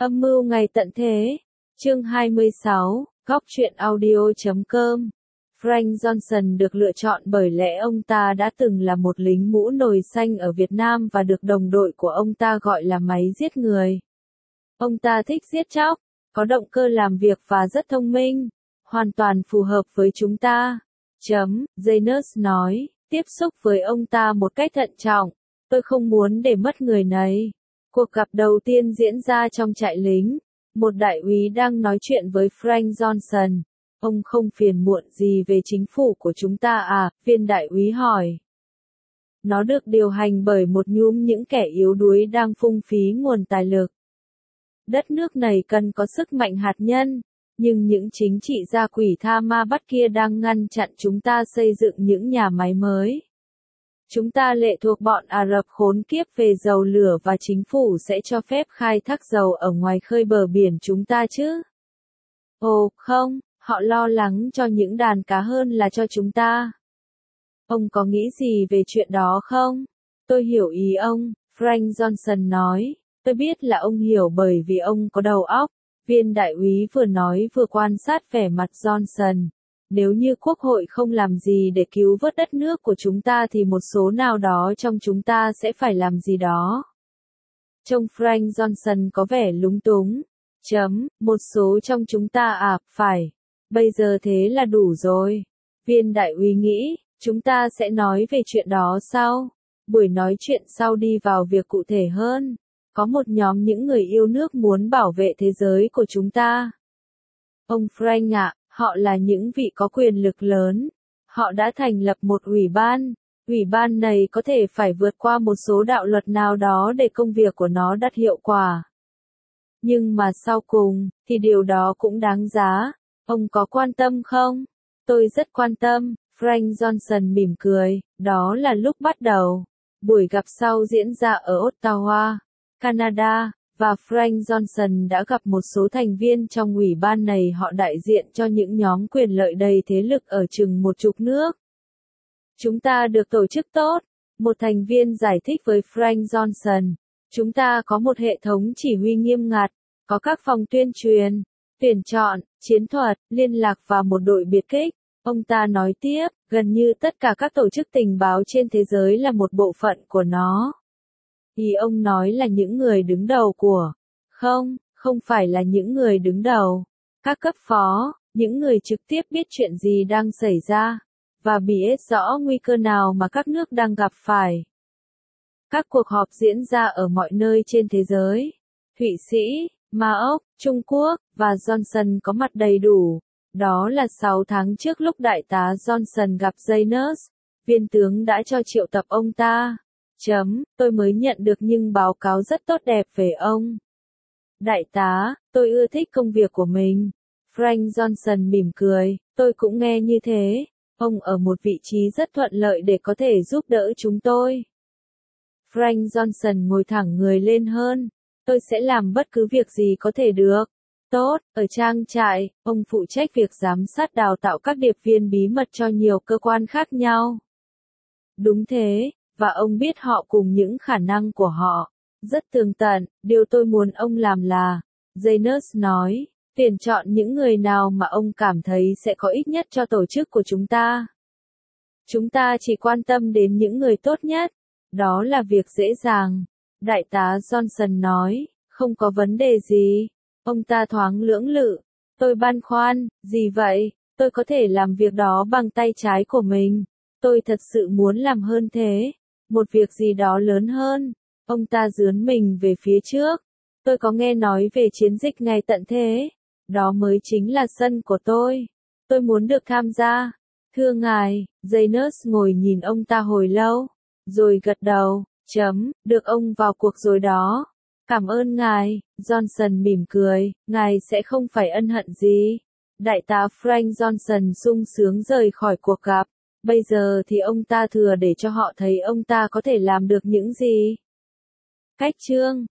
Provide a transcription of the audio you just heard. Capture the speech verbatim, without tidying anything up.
Âm mưu ngày tận thế. Chương hai mươi sáu, góc truyện audio chấm com. Frank Johnson được lựa chọn bởi lẽ ông ta đã từng là một lính mũ nồi xanh ở Việt Nam và được đồng đội của ông ta gọi là máy giết người. Ông ta thích giết chóc, có động cơ làm việc và rất thông minh, hoàn toàn phù hợp với chúng ta. Chấm, Janus nói, tiếp xúc với ông ta một cách thận trọng, tôi không muốn để mất người này. Cuộc gặp đầu tiên diễn ra trong trại lính, một đại úy đang nói chuyện với Frank Johnson. Ông không phiền muộn gì về chính phủ của chúng ta à, viên đại úy hỏi. Nó được điều hành bởi một nhúm những kẻ yếu đuối đang phung phí nguồn tài lực. Đất nước này cần có sức mạnh hạt nhân, nhưng những chính trị gia quỷ tha ma bắt kia đang ngăn chặn chúng ta xây dựng những nhà máy mới. Chúng ta lệ thuộc bọn Ả Rập khốn kiếp về dầu lửa và chính phủ sẽ cho phép khai thác dầu ở ngoài khơi bờ biển chúng ta chứ? Ồ, không, họ lo lắng cho những đàn cá hơn là cho chúng ta. Ông có nghĩ gì về chuyện đó không? Tôi hiểu ý ông, Frank Johnson nói. Tôi biết là ông hiểu bởi vì ông có đầu óc. Viên đại úy vừa nói vừa quan sát vẻ mặt Johnson. Nếu như quốc hội không làm gì để cứu vớt đất nước của chúng ta thì một số nào đó trong chúng ta sẽ phải làm gì đó. Trông Frank Johnson có vẻ lúng túng. Chấm, một số trong chúng ta à, phải. Bây giờ thế là đủ rồi. Viên đại úy nghĩ, chúng ta sẽ nói về chuyện đó sau. Buổi nói chuyện sau đi vào việc cụ thể hơn. Có một nhóm những người yêu nước muốn bảo vệ thế giới của chúng ta. Ông Frank ạ, họ là những vị có quyền lực lớn. Họ đã thành lập một ủy ban. Ủy ban này có thể phải vượt qua một số đạo luật nào đó để công việc của nó đạt hiệu quả. Nhưng mà sau cùng, thì điều đó cũng đáng giá. Ông có quan tâm không? Tôi rất quan tâm, Frank Johnson mỉm cười. Đó là lúc bắt đầu. Buổi gặp sau diễn ra ở Ottawa, Canada, và Frank Johnson đã gặp một số thành viên trong ủy ban này. Họ đại diện cho những nhóm quyền lợi đầy thế lực ở chừng một chục nước. Chúng ta được tổ chức tốt, một thành viên giải thích với Frank Johnson. Chúng ta có một hệ thống chỉ huy nghiêm ngặt, có các phòng tuyên truyền, tuyển chọn, chiến thuật, liên lạc và một đội biệt kích. Ông ta nói tiếp, gần như tất cả các tổ chức tình báo trên thế giới là một bộ phận của nó. Ý ông nói là những người đứng đầu của. Không, không phải là những người đứng đầu. Các cấp phó, những người trực tiếp biết chuyện gì đang xảy ra, và biết rõ nguy cơ nào mà các nước đang gặp phải. Các cuộc họp diễn ra ở mọi nơi trên thế giới. Thụy Sĩ, Maroc, Trung Quốc, và Johnson có mặt đầy đủ. Đó là sáu tháng trước lúc đại tá Johnson gặp Janus. Viên tướng đã cho triệu tập ông ta. Chấm, tôi mới nhận được những báo cáo rất tốt đẹp về ông. Đại tá, tôi ưa thích công việc của mình. Frank Johnson mỉm cười, tôi cũng nghe như thế. Ông ở một vị trí rất thuận lợi để có thể giúp đỡ chúng tôi. Frank Johnson ngồi thẳng người lên hơn. Tôi sẽ làm bất cứ việc gì có thể được. Tốt, ở trang trại, ông phụ trách việc giám sát đào tạo các điệp viên bí mật cho nhiều cơ quan khác nhau. Đúng thế, và ông biết họ cùng những khả năng của họ. Rất tường tận, điều tôi muốn ông làm là, Janus nói, tuyển chọn những người nào mà ông cảm thấy sẽ có ích nhất cho tổ chức của chúng ta. Chúng ta chỉ quan tâm đến những người tốt nhất. Đó là việc dễ dàng. Đại tá Johnson nói, không có vấn đề gì. Ông ta thoáng lưỡng lự. Tôi băn khoăn, gì vậy? Tôi có thể làm việc đó bằng tay trái của mình. Tôi thật sự muốn làm hơn thế. Một việc gì đó lớn hơn. Ông ta dướn mình về phía trước. Tôi có nghe nói về chiến dịch ngày tận thế. Đó mới chính là sân của tôi. Tôi muốn được tham gia. Thưa ngài, Janus ngồi nhìn ông ta hồi lâu. Rồi gật đầu. Chấm, được ông vào cuộc rồi đó. Cảm ơn ngài, Johnson mỉm cười, ngài sẽ không phải ân hận gì. Đại tá Frank Johnson sung sướng rời khỏi cuộc gặp. Bây giờ thì ông ta thừa để cho họ thấy ông ta có thể làm được những gì. Cách chương